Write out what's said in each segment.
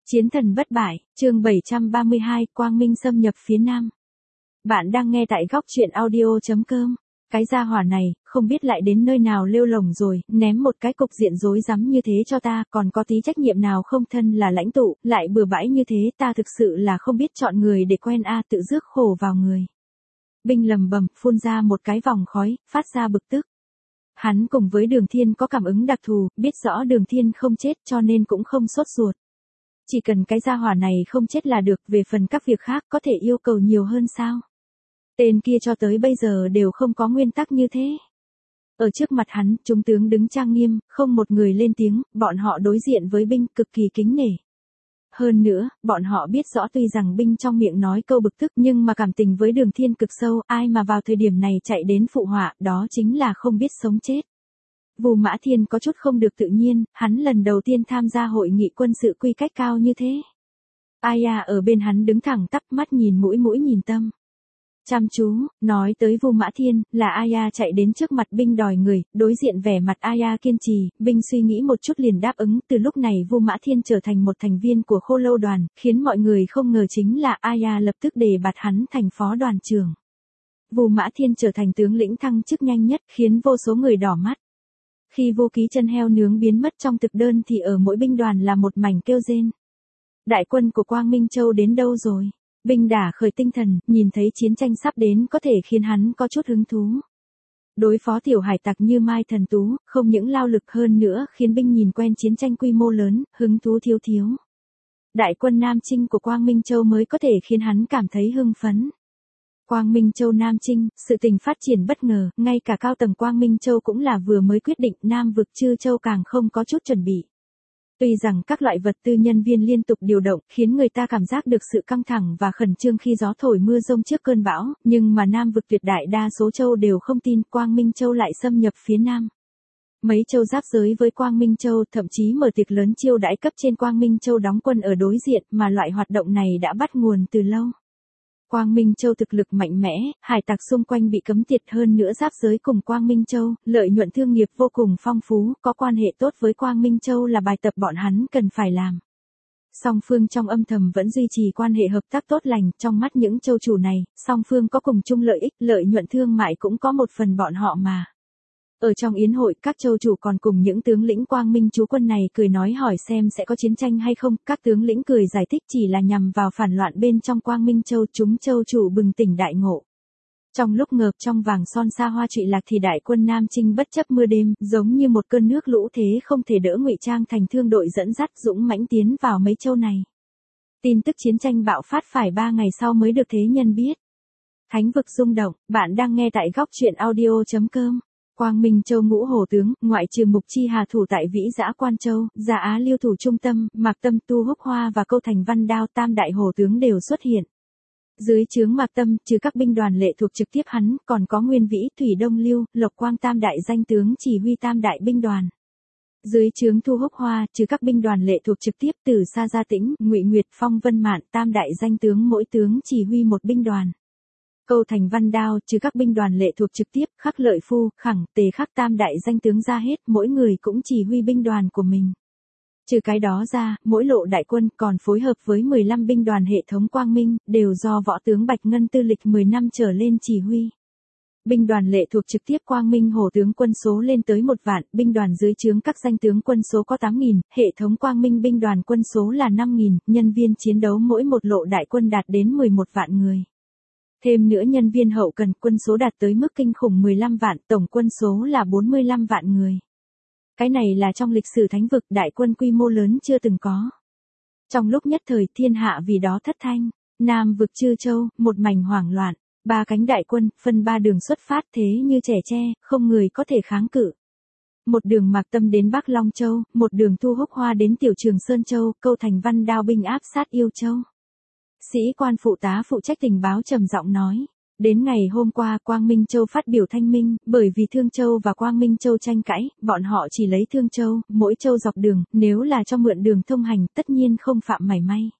Chiến thần bất bại, chương 732, Quang Minh xâm nhập phía Nam. Bạn đang nghe tại góc truyện audio.com. Cái gia hỏa này, không biết lại đến nơi nào lêu lổng rồi, ném một cái cục diện rối rắm như thế cho ta, còn có tí trách nhiệm nào không, thân là lãnh tụ, lại bừa bãi như thế, ta thực sự là không biết chọn người để quen tự rước khổ vào người. Binh lầm bầm, phun ra một cái vòng khói, phát ra bực tức. Hắn cùng với Đường Thiên có cảm ứng đặc thù, biết rõ Đường Thiên không chết cho nên cũng không sốt ruột. Chỉ cần cái gia hỏa này không chết là được, về phần các việc khác có thể yêu cầu nhiều hơn sao? Tên kia cho tới bây giờ đều không có nguyên tắc như thế. Ở trước mặt hắn, chúng tướng đứng trang nghiêm, không một người lên tiếng, bọn họ đối diện với binh cực kỳ kính nể. Hơn nữa, bọn họ biết rõ tuy rằng binh trong miệng nói câu bực tức nhưng mà cảm tình với Đường Thiên cực sâu, ai mà vào thời điểm này chạy đến phụ họa, đó chính là không biết sống chết. Vu Mã Thiên có chút không được tự nhiên, hắn lần đầu tiên tham gia hội nghị quân sự quy cách cao như thế. Aya ở bên hắn đứng thẳng tắp, mắt nhìn mũi nhìn tâm. Chăm chú, nói tới Vu Mã Thiên, là Aya chạy đến trước mặt binh đòi người, đối diện vẻ mặt Aya kiên trì, binh suy nghĩ một chút liền đáp ứng, từ lúc này Vu Mã Thiên trở thành một thành viên của Khô Lâu đoàn, khiến mọi người không ngờ chính là Aya lập tức đề bạt hắn thành phó đoàn trưởng. Vu Mã Thiên trở thành tướng lĩnh thăng chức nhanh nhất, khiến vô số người đỏ mắt. Khi vô ký chân heo nướng biến mất trong thực đơn thì ở mỗi binh đoàn là một mảnh kêu rên. Đại quân của Quang Minh Châu đến đâu rồi? Binh đả khởi tinh thần, nhìn thấy chiến tranh sắp đến có thể khiến hắn có chút hứng thú. Đối phó tiểu hải tặc như Mai Thần Tú, không những lao lực hơn nữa khiến binh nhìn quen chiến tranh quy mô lớn, hứng thú thiếu. Đại quân Nam Chinh của Quang Minh Châu mới có thể khiến hắn cảm thấy hưng phấn. Quang Minh Châu Nam Chinh, sự tình phát triển bất ngờ, ngay cả cao tầng Quang Minh Châu cũng là vừa mới quyết định, Nam vực Chư Châu càng không có chút chuẩn bị. Tuy rằng các loại vật tư nhân viên liên tục điều động, khiến người ta cảm giác được sự căng thẳng và khẩn trương khi gió thổi mưa rông trước cơn bão, nhưng mà Nam vực tuyệt đại đa số châu đều không tin Quang Minh Châu lại xâm nhập phía Nam. Mấy châu giáp giới với Quang Minh Châu thậm chí mở tiệc lớn chiêu đãi cấp trên Quang Minh Châu đóng quân ở đối diện, mà loại hoạt động này đã bắt nguồn từ lâu. Quang Minh Châu thực lực mạnh mẽ, hải tặc xung quanh bị cấm tiệt, hơn nữa giáp giới cùng Quang Minh Châu, lợi nhuận thương nghiệp vô cùng phong phú, có quan hệ tốt với Quang Minh Châu là bài tập bọn hắn cần phải làm. Song phương trong âm thầm vẫn duy trì quan hệ hợp tác tốt lành, trong mắt những châu chủ này, song phương có cùng chung lợi ích, lợi nhuận thương mại cũng có một phần bọn họ mà. Ở trong yến hội, các châu chủ còn cùng những tướng lĩnh Quang Minh chú quân này cười nói hỏi xem sẽ có chiến tranh hay không, các tướng lĩnh cười giải thích chỉ là nhằm vào phản loạn bên trong Quang Minh Châu, chúng châu chủ bừng tỉnh đại ngộ. Trong lúc ngợp trong vàng son xa hoa trụy lạc thì đại quân Nam Chinh bất chấp mưa đêm, giống như một cơn nước lũ thế không thể đỡ ngụy trang thành thương đội dẫn dắt dũng mãnh tiến vào mấy châu này. Tin tức chiến tranh bạo phát phải 3 ngày sau mới được thế nhân biết. Thánh vực rung động, bạn đang nghe tại góc truyện audio.com. Quang Minh Châu ngũ hổ tướng, ngoại trừ Mục Chi Hà thủ tại Vĩ Giã Quan Châu, Gia Á Liêu thủ trung tâm, Mạc Tâm Tu Húc Hoa và Câu Thành Văn Đao tam đại hổ tướng đều xuất hiện. Dưới trướng Mạc Tâm, trừ các binh đoàn lệ thuộc trực tiếp hắn, còn có Nguyên Vĩ, Thủy Đông Lưu, Lộc Quang tam đại danh tướng chỉ huy tam đại binh đoàn. Dưới trướng Thu Húc Hoa, trừ các binh đoàn lệ thuộc trực tiếp Từ Sa Gia Tĩnh, Ngụy Nguyệt, Phong Vân Mạn tam đại danh tướng mỗi tướng chỉ huy một binh đoàn. Câu Thành Văn Đao, trừ các binh đoàn lệ thuộc trực tiếp, Khắc Lợi Phu, Khẳng, Tề Khắc tam đại danh tướng ra hết, mỗi người cũng chỉ huy binh đoàn của mình. Trừ cái đó ra, mỗi lộ đại quân còn phối hợp với 15 binh đoàn hệ thống Quang Minh, đều do võ tướng Bạch Ngân tư lịch 10 năm trở lên chỉ huy. Binh đoàn lệ thuộc trực tiếp Quang Minh hổ tướng quân số lên tới 1 vạn, binh đoàn dưới trướng các danh tướng quân số có 8.000, hệ thống Quang Minh binh đoàn quân số là 5.000, nhân viên chiến đấu mỗi một lộ đại quân đạt đến 11 vạn người. Thêm nữa nhân viên hậu cần, quân số đạt tới mức kinh khủng 15 vạn, tổng quân số là 45 vạn người. Cái này là trong lịch sử thánh vực đại quân quy mô lớn chưa từng có. Trong lúc nhất thời thiên hạ vì đó thất thanh, Nam vực Chư Châu, một mảnh hoảng loạn, 3 cánh đại quân, phân 3 đường xuất phát thế như trẻ tre, không người có thể kháng cự. Một đường Mạc Tâm đến Bắc Long Châu, một đường Thu Húc Hoa đến Tiểu Trường Sơn Châu, Câu Thành Văn Đao binh áp sát Yêu Châu. Sĩ quan phụ tá phụ trách tình báo trầm giọng nói. Đến ngày hôm qua Quang Minh Châu phát biểu thanh minh, bởi vì Thương Châu và Quang Minh Châu tranh cãi, bọn họ chỉ lấy Thương Châu, mỗi châu dọc đường, nếu là cho mượn đường thông hành tất nhiên không phạm mảy may.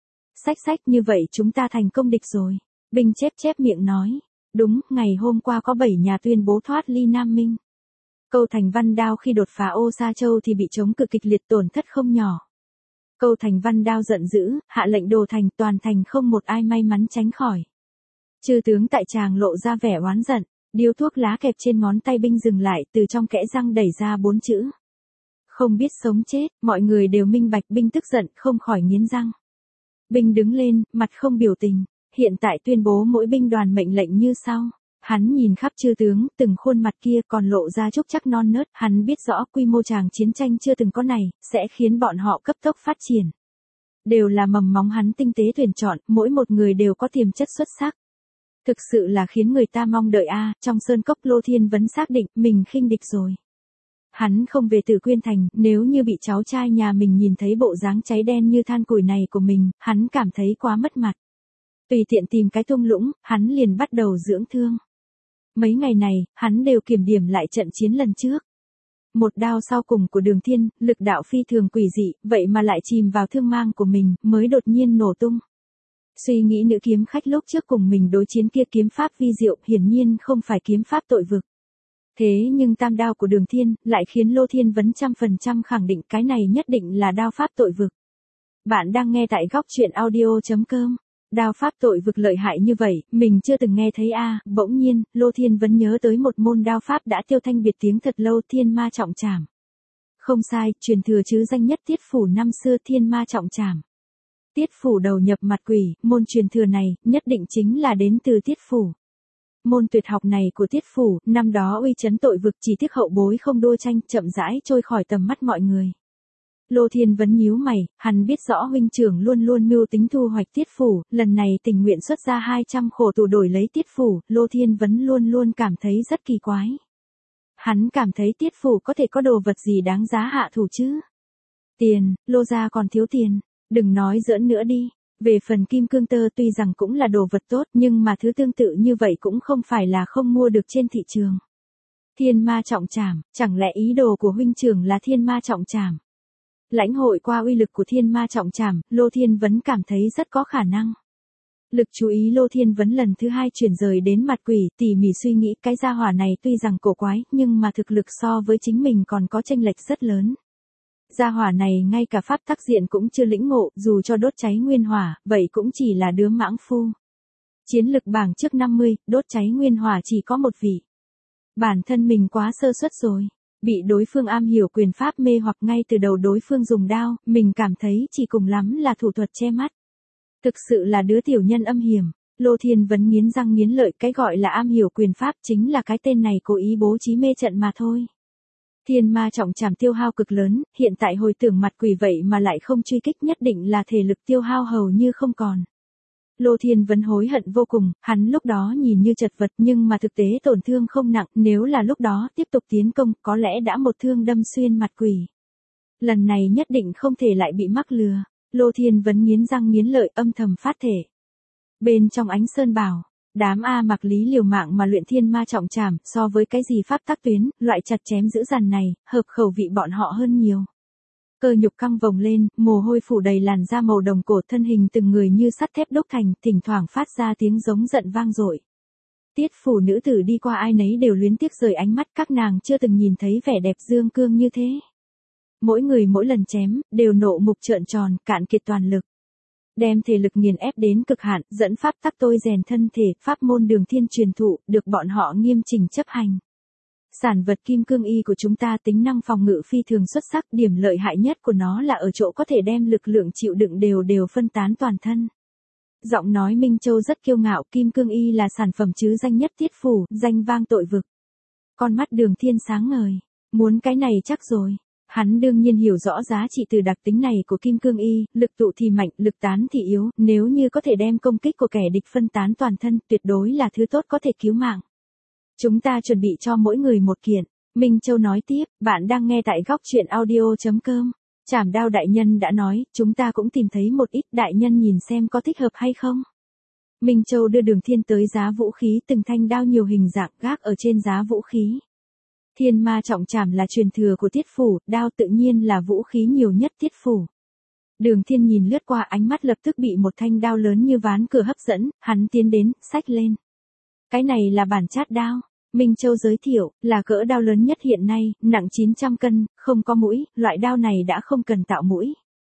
Sách như vậy chúng ta thành công địch rồi. Binh chép miệng nói. Đúng, ngày hôm qua có 7 nhà tuyên bố thoát ly Nam Minh. Câu Thành Văn Đao khi đột phá Ô Sa Châu thì bị chống cự kịch liệt tổn thất không nhỏ. Câu Thành Văn đao giận dữ, hạ lệnh đồ thành, toàn thành không một ai may mắn tránh khỏi. Chư tướng tại tràng lộ ra vẻ oán giận, điếu thuốc lá kẹp trên ngón tay binh dừng lại, từ trong kẽ răng đẩy ra 4 chữ. Không biết sống chết, mọi người đều minh bạch, binh tức giận không khỏi nghiến răng. Binh đứng lên, mặt không biểu tình, hiện tại tuyên bố mỗi binh đoàn mệnh lệnh như sau. Hắn nhìn khắp chư tướng, từng khuôn mặt kia còn lộ ra chút chắc non nớt, hắn biết rõ quy mô tràng chiến tranh chưa từng có này, sẽ khiến bọn họ cấp tốc phát triển. Đều là mầm móng hắn tinh tế tuyển chọn, mỗi một người đều có tiềm chất xuất sắc. Thực sự là khiến người ta mong đợi trong sơn cốc Lô Thiên Vấn xác định mình khinh địch rồi. Hắn không về Tử Quyên Thành, nếu như bị cháu trai nhà mình nhìn thấy bộ dáng cháy đen như than củi này của mình, hắn cảm thấy quá mất mặt. Tùy tiện tìm cái thung lũng, hắn liền bắt đầu dưỡng thương. Mấy ngày này, hắn đều kiểm điểm lại trận chiến lần trước. Một đao sau cùng của Đường Thiên, lực đạo phi thường quỷ dị, vậy mà lại chìm vào thương mang của mình, mới đột nhiên nổ tung. Suy nghĩ nữ kiếm khách lúc trước cùng mình đối chiến kia kiếm pháp vi diệu, hiển nhiên không phải kiếm pháp tội vực. Thế nhưng tam đao của Đường Thiên, lại khiến Lô Thiên Vấn 100% khẳng định cái này nhất định là đao pháp tội vực. Bạn đang nghe tại góc truyện audio.com. Đao pháp tội vực lợi hại như vậy, mình chưa từng nghe thấy bỗng nhiên, Lô Thiên Vấn nhớ tới một môn đao pháp đã tiêu thanh biệt tiếng thật lâu, Thiên Ma Trọng Trảm. Không sai, truyền thừa chứ danh nhất Tiết Phủ năm xưa, Thiên Ma Trọng Trảm. Tiết Phủ đầu nhập mặt quỷ, môn truyền thừa này, nhất định chính là đến từ Tiết Phủ. Môn tuyệt học này của Tiết Phủ, năm đó uy chấn tội vực, chỉ tiếc hậu bối không đua tranh, chậm rãi trôi khỏi tầm mắt mọi người. Lô Thiên Vấn nhíu mày, hắn biết rõ huynh trưởng luôn luôn mưu tính thu hoạch Tiết Phủ, lần này tình nguyện xuất ra 200 khổ tù đổi lấy Tiết Phủ, Lô Thiên Vấn luôn luôn cảm thấy rất kỳ quái. Hắn cảm thấy Tiết Phủ có thể có đồ vật gì đáng giá hạ thủ chứ? Tiền, Lô gia còn thiếu tiền, đừng nói giỡn nữa đi. Về phần kim cương tơ tuy rằng cũng là đồ vật tốt, nhưng mà thứ tương tự như vậy cũng không phải là không mua được trên thị trường. Thiên Ma Trọng Trảm, chẳng lẽ ý đồ của huynh trưởng là Thiên Ma Trọng Trảm? Lãnh hội qua uy lực của Thiên Ma Trọng Trảm, Lô Thiên Vấn cảm thấy rất có khả năng. Lực chú ý Lô Thiên Vấn lần thứ 2 chuyển rời đến mặt quỷ, tỉ mỉ suy nghĩ cái gia hỏa này tuy rằng cổ quái, nhưng mà thực lực so với chính mình còn có chênh lệch rất lớn. Gia hỏa này ngay cả pháp tắc diện cũng chưa lĩnh ngộ, dù cho đốt cháy nguyên hỏa, vậy cũng chỉ là đứa mãng phu. Chiến lực bảng trước 50, đốt cháy nguyên hỏa chỉ có một vị. Bản thân mình quá sơ suất rồi. Bị đối phương am hiểu quyền pháp mê hoặc ngay từ đầu đối phương dùng đao, mình cảm thấy chỉ cùng lắm là thủ thuật che mắt. Thực sự là đứa tiểu nhân âm hiểm. Lô Thiên Vấn nghiến răng nghiến lợi, cái gọi là am hiểu quyền pháp chính là cái tên này cố ý bố trí mê trận mà thôi. Thiên Ma Trọng Trảm tiêu hao cực lớn, hiện tại hồi tưởng mặt quỷ vậy mà lại không truy kích, nhất định là thể lực tiêu hao hầu như không còn. Lô Thiên Vấn hối hận vô cùng, hắn lúc đó nhìn như chật vật nhưng mà thực tế tổn thương không nặng, nếu là lúc đó tiếp tục tiến công, có lẽ đã một thương đâm xuyên mặt quỷ. Lần này nhất định không thể lại bị mắc lừa. Lô Thiên Vấn nghiến răng nghiến lợi, âm thầm phát thể. Bên trong Ánh Sơn Bảo, đám A Mặc Lý liều mạng mà luyện Thiên Ma Trọng Trảm, so với cái gì pháp tắc tuyến, loại chặt chém dữ dằn này, hợp khẩu vị bọn họ hơn nhiều. Cơ nhục căng vòng lên, mồ hôi phủ đầy làn da màu đồng cổ, thân hình từng người như sắt thép đúc thành, thỉnh thoảng phát ra tiếng giống giận vang dội. Tiết Phủ nữ tử đi qua ai nấy đều luyến tiếc rời ánh mắt, các nàng chưa từng nhìn thấy vẻ đẹp dương cương như thế. Mỗi người mỗi lần chém, đều nộ mục trợn tròn, cạn kiệt toàn lực. Đem thể lực nghiền ép đến cực hạn, dẫn pháp tắc tôi rèn thân thể, pháp môn Đường Thiên truyền thụ, được bọn họ nghiêm chỉnh chấp hành. Sản vật kim cương y của chúng ta tính năng phòng ngự phi thường xuất sắc, điểm lợi hại nhất của nó là ở chỗ có thể đem lực lượng chịu đựng đều phân tán toàn thân. Giọng nói Minh Châu rất kiêu ngạo, kim cương y là sản phẩm chứ danh nhất Tiết Phủ, danh vang tội vực. Con mắt Đường Thiên sáng ngời, muốn cái này chắc rồi. Hắn đương nhiên hiểu rõ giá trị từ đặc tính này của kim cương y, lực tụ thì mạnh, lực tán thì yếu, nếu như có thể đem công kích của kẻ địch phân tán toàn thân, tuyệt đối là thứ tốt có thể cứu mạng. Chúng ta chuẩn bị cho mỗi người một kiện. Minh Châu nói tiếp, bạn đang nghe tại góc truyện audio.com. Trảm Đao đại nhân đã nói, chúng ta cũng tìm thấy một ít, đại nhân nhìn xem có thích hợp hay không. Minh Châu đưa Đường Thiên tới giá vũ khí, từng thanh đao nhiều hình dạng gác ở trên giá vũ khí. Thiên Ma Trọng Trảm là truyền thừa của Tiết Phủ, đao tự nhiên là vũ khí nhiều nhất Tiết Phủ. Đường Thiên nhìn lướt qua, ánh mắt lập tức bị một thanh đao lớn như ván cửa hấp dẫn, hắn tiến đến, xách lên. Cái này là bản chát đao. Minh Châu giới thiệu, là cỡ đao lớn nhất hiện nay, nặng 900 cân, không có mũi, loại đao này đã không cần tạo mũi.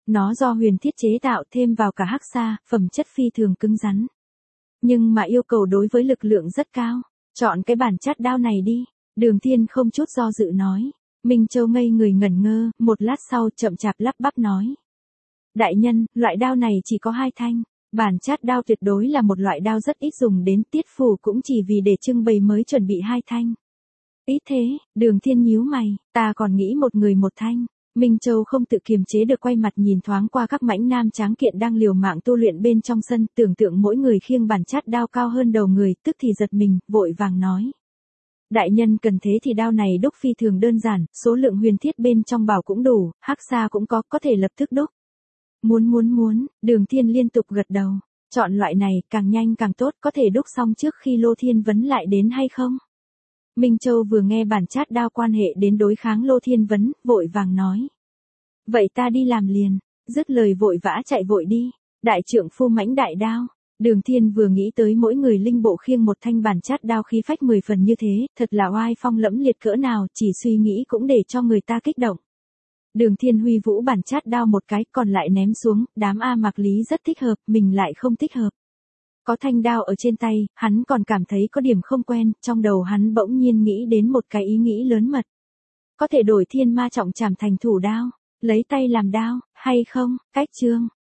Nó do Huyền thiết chế tạo thêm vào cả hắc sa, phẩm chất phi thường cứng rắn. Nhưng mà yêu cầu đối với lực lượng rất cao. Chọn cái bản chát đao này đi. Đường Thiên không chút do dự nói. Minh Châu ngây người ngẩn ngơ, một lát sau chậm chạp lắp bắp nói. Đại nhân, loại đao này chỉ có 2 thanh. Bản chát đao tuyệt đối là một loại đao rất ít dùng đến, Tiết Phủ cũng chỉ vì để trưng bày mới chuẩn bị 2 thanh. Ít thế, Đường Thiên nhíu mày, ta còn nghĩ một người một thanh. Minh Châu không tự kiềm chế được quay mặt nhìn thoáng qua các mãnh nam tráng kiện đang liều mạng tu luyện bên trong sân, tưởng tượng mỗi người khiêng bản chát đao cao hơn đầu người, tức thì giật mình, vội vàng nói. Đại nhân cần thế thì đao này đúc phi thường đơn giản, số lượng huyền thiết bên trong bảo cũng đủ, hắc sa cũng có thể lập tức đúc. Muốn, Đường Thiên liên tục gật đầu. Chọn loại này, càng nhanh càng tốt, có thể đúc xong trước khi Lô Thiên Vấn lại đến hay không? Minh Châu vừa nghe bản chát đao quan hệ đến đối kháng Lô Thiên Vấn, vội vàng nói. Vậy ta đi làm liền, dứt lời vội vã chạy vội đi. Đại trượng phu mãnh đại đao. Đường Thiên vừa nghĩ tới mỗi người linh bộ khiêng một thanh bản chát đao khí phách 10 phần như thế, thật là oai phong lẫm liệt cỡ nào, chỉ suy nghĩ cũng để cho người ta kích động. Đường Thiên huy vũ bản chát đao một cái, còn lại ném xuống, đám A Mạc Lý rất thích hợp, mình lại không thích hợp. Có thanh đao ở trên tay, hắn còn cảm thấy có điểm không quen, trong đầu hắn bỗng nhiên nghĩ đến một cái ý nghĩ lớn mật. Có thể đổi thiên ma trọng chảm thành thủ đao, lấy tay làm đao, hay không? Cách chương